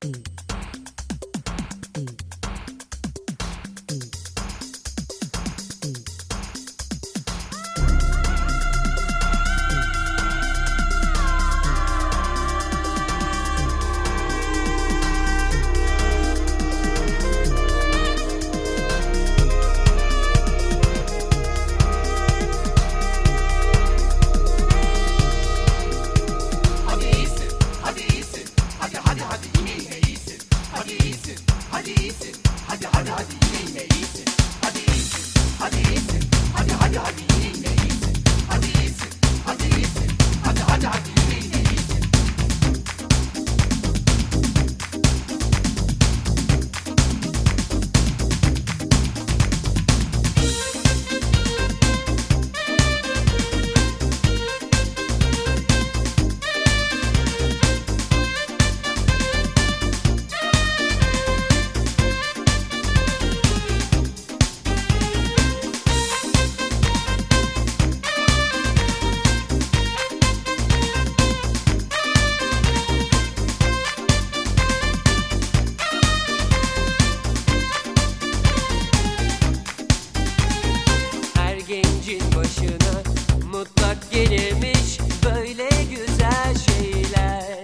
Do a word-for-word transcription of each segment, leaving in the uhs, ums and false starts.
Başına mutlak gelirmiş böyle güzel şeyler.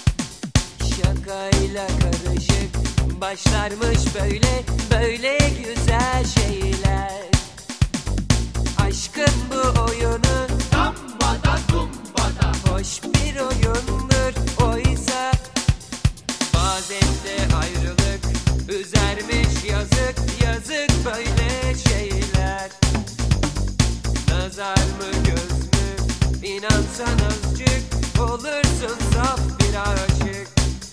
Şakayla karışık başlarmış böyle böyle güzel şeyler. Aşkın bu oyunu dambada dumbada hoş bir oyundur oysa bazen de ayrılık üzermiş yazık yazık böyle şeyler. Nazar mı göz mü inansan azıcık olursun saf bir aşık.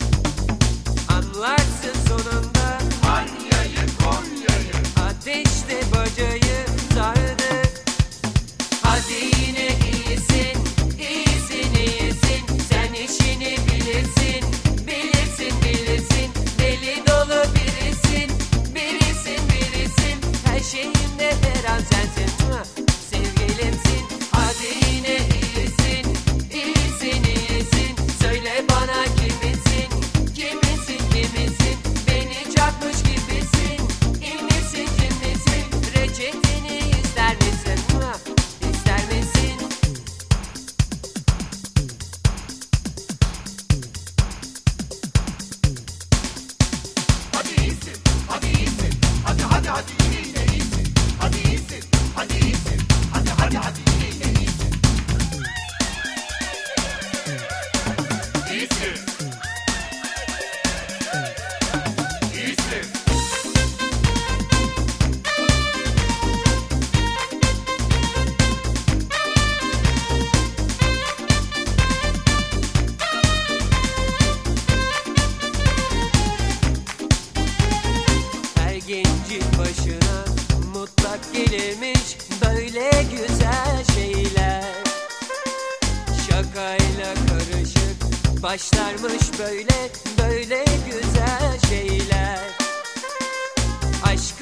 Anlarsın sonunda Anya'yı Konya'yı ateşte bacayı sardı. Hadi yine iyisin iyisin iyisin sen işini bilirsin bilirsin bilirsin deli dolu birisin birisin birisin her şeyimde veren sensin. Sevgilimsin, hadi yine iyisin, iyisin, iyisin. Söyle bana kimisin, kimisin, kimisin? Beni çarpmış gibisin, kimmisin, kimmisin? Reçeteni ister misin, ha? İster misin? Hadi iyisin, hadi iyisin. Hadi hadi hadi yine yine iyisin. Hadi iyisin, hadi iyisin. Hadi hadi hadi yine yine iyisin. İyisin. İyisin. Her gencin başına mutlak gelirmiş böyle güzel şeyler. Şakayla karışık başlarmış böyle böyle güzel şeyler. Aşk